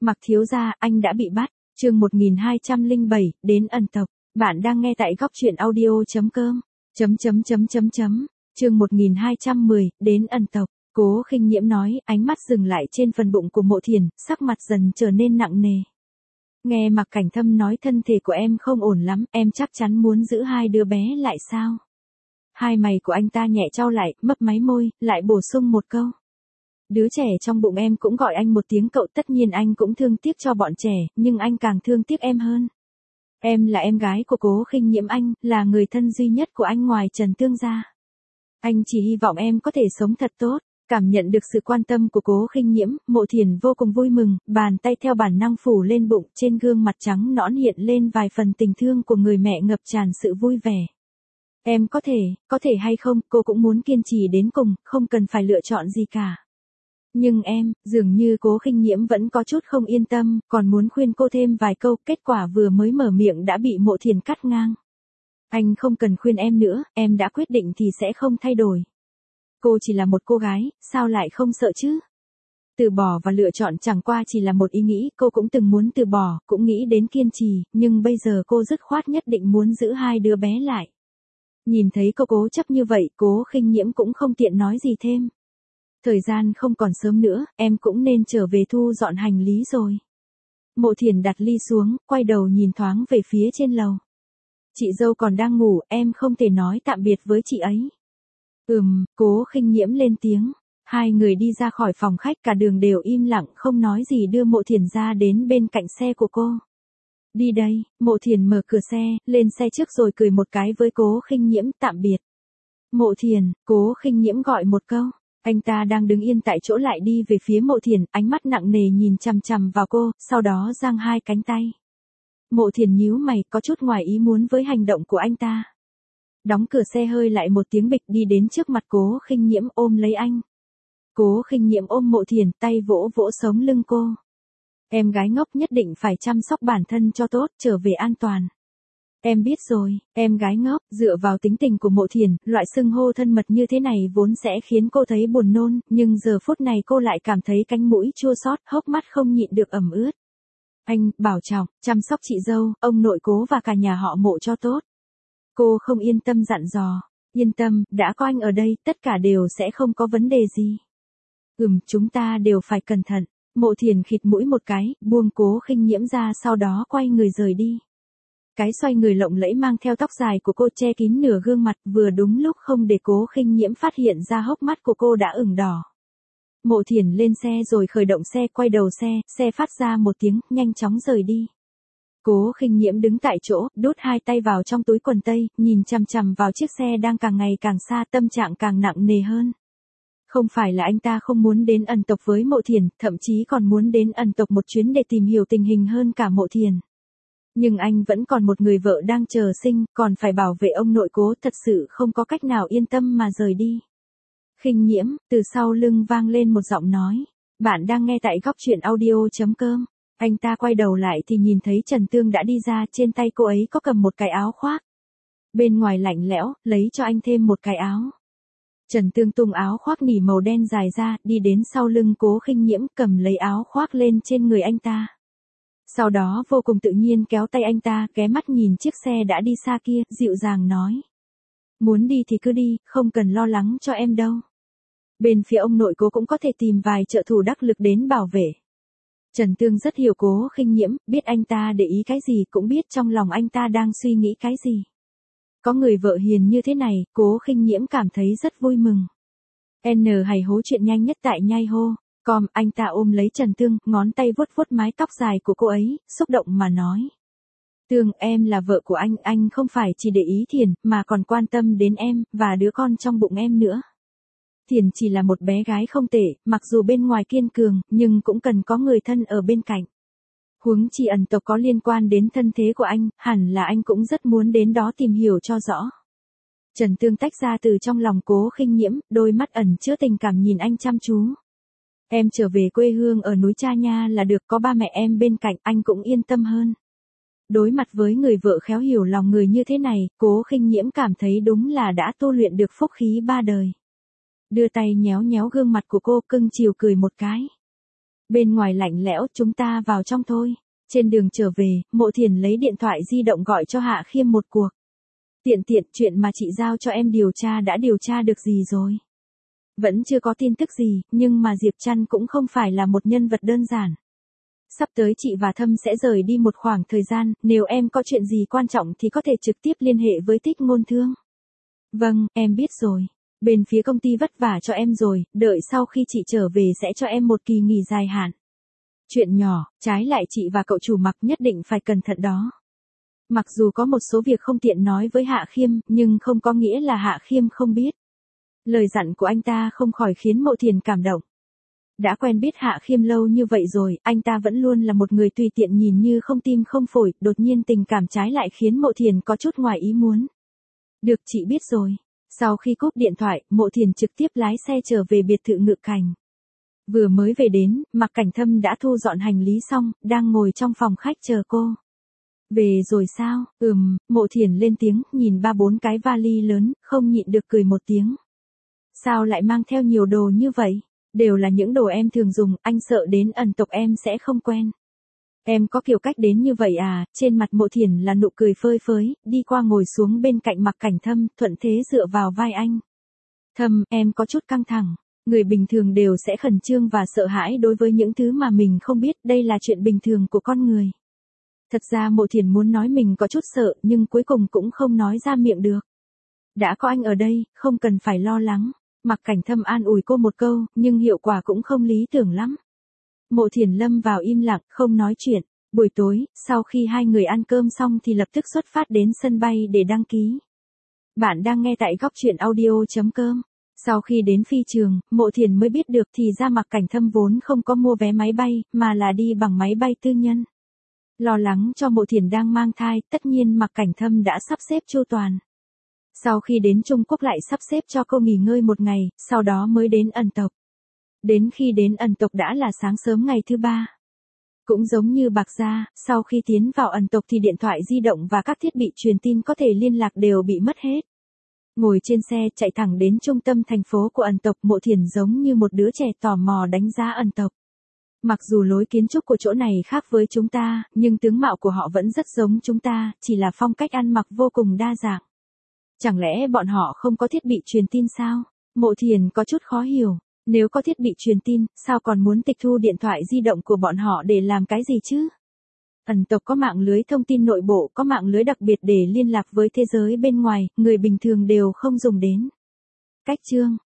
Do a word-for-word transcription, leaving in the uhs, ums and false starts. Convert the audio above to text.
Mặc thiếu gia, anh đã bị bắt. Chương một nghìn hai trăm lẻ bảy, đến ẩn tộc. Bạn đang nghe tại góc truyện audio chấm com. Chấm chấm chấm chấm chấm. Chương một nghìn hai trăm mười, đến ẩn tộc. Cố Khinh Nhiễm nói, ánh mắt dừng lại trên phần bụng của Mộ Thiền, sắc mặt dần trở nên nặng nề. Nghe Mạc Cảnh Thâm nói thân thể của em không ổn lắm, em chắc chắn muốn giữ hai đứa bé lại sao? Hai mày của anh ta nhẹ chau lại, mấp máy môi, lại bổ sung một câu. Đứa trẻ trong bụng em cũng gọi anh một tiếng cậu, tất nhiên anh cũng thương tiếc cho bọn trẻ, nhưng anh càng thương tiếc em hơn. Em là em gái của Cố Khinh Nhiễm, anh là người thân duy nhất của anh ngoài Trần Tương gia. Anh chỉ hy vọng em có thể sống thật tốt. Cảm nhận được sự quan tâm của Cố Khinh Nhiễm, Mộ Thiền vô cùng vui mừng, bàn tay theo bản năng phủ lên bụng, trên gương mặt trắng nõn hiện lên vài phần tình thương của người mẹ ngập tràn sự vui vẻ. Em có thể, có thể hay không, cô cũng muốn kiên trì đến cùng, không cần phải lựa chọn gì cả. Nhưng em, dường như Cố Khinh Nhiễm vẫn có chút không yên tâm, còn muốn khuyên cô thêm vài câu, kết quả vừa mới mở miệng đã bị Mộ Thiền cắt ngang. Anh không cần khuyên em nữa, em đã quyết định thì sẽ không thay đổi. Cô chỉ là một cô gái, sao lại không sợ chứ? Từ bỏ và lựa chọn chẳng qua chỉ là một ý nghĩ, cô cũng từng muốn từ bỏ, cũng nghĩ đến kiên trì, nhưng bây giờ cô dứt khoát nhất định muốn giữ hai đứa bé lại. Nhìn thấy cô cố chấp như vậy, Cố Khinh Nhiễm cũng không tiện nói gì thêm. Thời gian không còn sớm nữa, em cũng nên trở về thu dọn hành lý rồi. Mộ Thiền đặt ly xuống, quay đầu nhìn thoáng về phía trên lầu. Chị dâu còn đang ngủ, em không thể nói tạm biệt với chị ấy. Ừm, Cố Khinh Nhiễm lên tiếng. Hai người đi ra khỏi phòng khách, cả đường đều im lặng không nói gì, đưa Mộ Thiền ra đến bên cạnh xe của cô. Đi đây, Mộ Thiền mở cửa xe, lên xe trước rồi cười một cái với Cố Khinh Nhiễm, tạm biệt. Mộ Thiền, Cố Khinh Nhiễm gọi một câu. Anh ta đang đứng yên tại chỗ lại đi về phía Mộ Thiền, ánh mắt nặng nề nhìn chằm chằm vào cô, sau đó giang hai cánh tay. Mộ Thiền nhíu mày, có chút ngoài ý muốn với hành động của anh ta. Đóng cửa xe hơi lại một tiếng bịch, đi đến trước mặt Cố Khinh Nhiễm ôm lấy anh. Cố Khinh Nhiễm ôm Mộ Thiền, tay vỗ vỗ sống lưng cô. Em gái ngốc nhất định phải chăm sóc bản thân cho tốt, trở về an toàn. Em biết rồi, em gái ngốc, dựa vào tính tình của Mộ Thiền, loại xưng hô thân mật như thế này vốn sẽ khiến cô thấy buồn nôn, nhưng giờ phút này cô lại cảm thấy cánh mũi chua xót, hốc mắt không nhịn được ẩm ướt. Anh, bảo trọng, chăm sóc chị dâu, ông nội Cố và cả nhà họ Mộ cho tốt. Cô không yên tâm dặn dò. Yên tâm, đã có anh ở đây, tất cả đều sẽ không có vấn đề gì. Ừm, chúng ta đều phải cẩn thận. Mộ Thiền khịt mũi một cái, buông Cố Khinh Nhiễm ra, sau đó quay người rời đi. Cái xoay người lộng lẫy mang theo tóc dài của cô che kín nửa gương mặt, vừa đúng lúc không để Cố Khinh Nhiễm phát hiện ra hốc mắt của cô đã ửng đỏ. Mộ Thiền lên xe rồi khởi động xe, quay đầu xe, xe phát ra một tiếng, nhanh chóng rời đi. Cố Khinh Nhiễm đứng tại chỗ, đút hai tay vào trong túi quần tây, nhìn chằm chằm vào chiếc xe đang càng ngày càng xa, tâm trạng càng nặng nề hơn. Không phải là anh ta không muốn đến ẩn tộc với Mộ Thiền, thậm chí còn muốn đến ẩn tộc một chuyến để tìm hiểu tình hình hơn cả Mộ Thiền. Nhưng anh vẫn còn một người vợ đang chờ sinh, còn phải bảo vệ ông nội Cố, thật sự không có cách nào yên tâm mà rời đi. Khinh Nhiễm, từ sau lưng vang lên một giọng nói. Bạn đang nghe tại góc truyện audio chấm com. Anh ta quay đầu lại thì nhìn thấy Trần Tương đã đi ra, trên tay cô ấy có cầm một cái áo khoác. Bên ngoài lạnh lẽo, lấy cho anh thêm một cái áo. Trần Tương tung áo khoác nỉ màu đen dài ra, đi đến sau lưng Cố Khinh Nhiễm, cầm lấy áo khoác lên trên người anh ta. Sau đó vô cùng tự nhiên kéo tay anh ta, ghé mắt nhìn chiếc xe đã đi xa kia, dịu dàng nói. Muốn đi thì cứ đi, không cần lo lắng cho em đâu. Bên phía ông nội Cố cũng có thể tìm vài trợ thủ đắc lực đến bảo vệ. Trần Tương rất hiểu Cố Khinh Nhiễm, biết anh ta để ý cái gì, cũng biết trong lòng anh ta đang suy nghĩ cái gì. Có người vợ hiền như thế này, Cố Khinh Nhiễm cảm thấy rất vui mừng. N hay hố chuyện nhanh nhất tại nhai hô. Com, anh ta ôm lấy Trần Tương, ngón tay vuốt vuốt mái tóc dài của cô ấy, xúc động mà nói. Tương, em là vợ của anh, anh không phải chỉ để ý Thiền, mà còn quan tâm đến em, và đứa con trong bụng em nữa. Thiền chỉ là một bé gái không tệ, mặc dù bên ngoài kiên cường, nhưng cũng cần có người thân ở bên cạnh. Huống chi ẩn tộc có liên quan đến thân thế của anh, hẳn là anh cũng rất muốn đến đó tìm hiểu cho rõ. Trần Tương tách ra từ trong lòng Cố Khinh Nhiễm, đôi mắt ẩn chứa tình cảm nhìn anh chăm chú. Em trở về quê hương ở núi Cha Nha là được, có ba mẹ em bên cạnh, anh cũng yên tâm hơn. Đối mặt với người vợ khéo hiểu lòng người như thế này, Cố Khinh Nhiễm cảm thấy đúng là đã tu luyện được phúc khí ba đời. Đưa tay nhéo nhéo gương mặt của cô, cưng chiều cười một cái. Bên ngoài lạnh lẽo, chúng ta vào trong thôi. Trên đường trở về, Mộ Thiền lấy điện thoại di động gọi cho Hạ Khiêm một cuộc. Tiện tiện, chuyện mà chị giao cho em điều tra đã điều tra được gì rồi? Vẫn chưa có tin tức gì, nhưng mà Diệp Trăn cũng không phải là một nhân vật đơn giản. Sắp tới chị và Thâm sẽ rời đi một khoảng thời gian, nếu em có chuyện gì quan trọng thì có thể trực tiếp liên hệ với Tích Ngôn Thương. Vâng, em biết rồi. Bên phía công ty vất vả cho em rồi, đợi sau khi chị trở về sẽ cho em một kỳ nghỉ dài hạn. Chuyện nhỏ, trái lại chị và cậu chủ Mặc nhất định phải cẩn thận đó. Mặc dù có một số việc không tiện nói với Hạ Khiêm, nhưng không có nghĩa là Hạ Khiêm không biết. Lời dặn của anh ta không khỏi khiến Mộ Thiền cảm động. Đã quen biết Hạ Khiêm lâu như vậy rồi, anh ta vẫn luôn là một người tùy tiện nhìn như không tim không phổi, đột nhiên tình cảm trái lại khiến Mộ Thiền có chút ngoài ý muốn. Được, chị biết rồi. Sau khi cúp điện thoại, Mộ Thiền trực tiếp lái xe trở về biệt thự Ngự Cảnh. Vừa mới về đến, Mạc Cảnh Thâm đã thu dọn hành lý xong, đang ngồi trong phòng khách chờ cô. Về rồi sao? Ừm, Mộ Thiền lên tiếng, nhìn ba bốn cái vali lớn, không nhịn được cười một tiếng. Sao lại mang theo nhiều đồ như vậy? Đều là những đồ em thường dùng, anh sợ đến ẩn tộc em sẽ không quen. Em có kiểu cách đến như vậy à? Trên mặt Mộ Thiền là nụ cười phơi phới, đi qua ngồi xuống bên cạnh Mạc Cảnh Thâm, thuận thế dựa vào vai anh. Thâm, em có chút căng thẳng. Người bình thường đều sẽ khẩn trương và sợ hãi đối với những thứ mà mình không biết, đây là chuyện bình thường của con người. Thật ra Mộ Thiền muốn nói mình có chút sợ, nhưng cuối cùng cũng không nói ra miệng được. Đã có anh ở đây, không cần phải lo lắng. Mạc Cảnh Thâm an ủi cô một câu, nhưng hiệu quả cũng không lý tưởng lắm. Mộ Thiền lâm vào im lặng, không nói chuyện. Buổi tối, sau khi hai người ăn cơm xong thì lập tức xuất phát đến sân bay để đăng ký. Bạn đang nghe tại góc truyện audio chấm com. Sau khi đến phi trường, Mộ Thiền mới biết được thì ra Mạc Cảnh Thâm vốn không có mua vé máy bay, mà là đi bằng máy bay tư nhân. Lo lắng cho Mộ Thiền đang mang thai, tất nhiên Mạc Cảnh Thâm đã sắp xếp chu toàn. Sau khi đến Trung Quốc lại sắp xếp cho cô nghỉ ngơi một ngày, sau đó mới đến ẩn tộc. Đến khi đến ẩn tộc đã là sáng sớm ngày thứ ba. Cũng giống như Bạc Gia, sau khi tiến vào ẩn tộc thì điện thoại di động và các thiết bị truyền tin có thể liên lạc đều bị mất hết. Ngồi trên xe chạy thẳng đến trung tâm thành phố của ẩn tộc, Mộ Thiền giống như một đứa trẻ tò mò đánh giá ẩn tộc. Mặc dù lối kiến trúc của chỗ này khác với chúng ta, nhưng tướng mạo của họ vẫn rất giống chúng ta, chỉ là phong cách ăn mặc vô cùng đa dạng. Chẳng lẽ bọn họ không có thiết bị truyền tin sao? Mộ Thiền có chút khó hiểu. Nếu có thiết bị truyền tin, sao còn muốn tịch thu điện thoại di động của bọn họ để làm cái gì chứ? Ẩn tộc có mạng lưới thông tin nội bộ, có mạng lưới đặc biệt để liên lạc với thế giới bên ngoài, người bình thường đều không dùng đến. Cách chương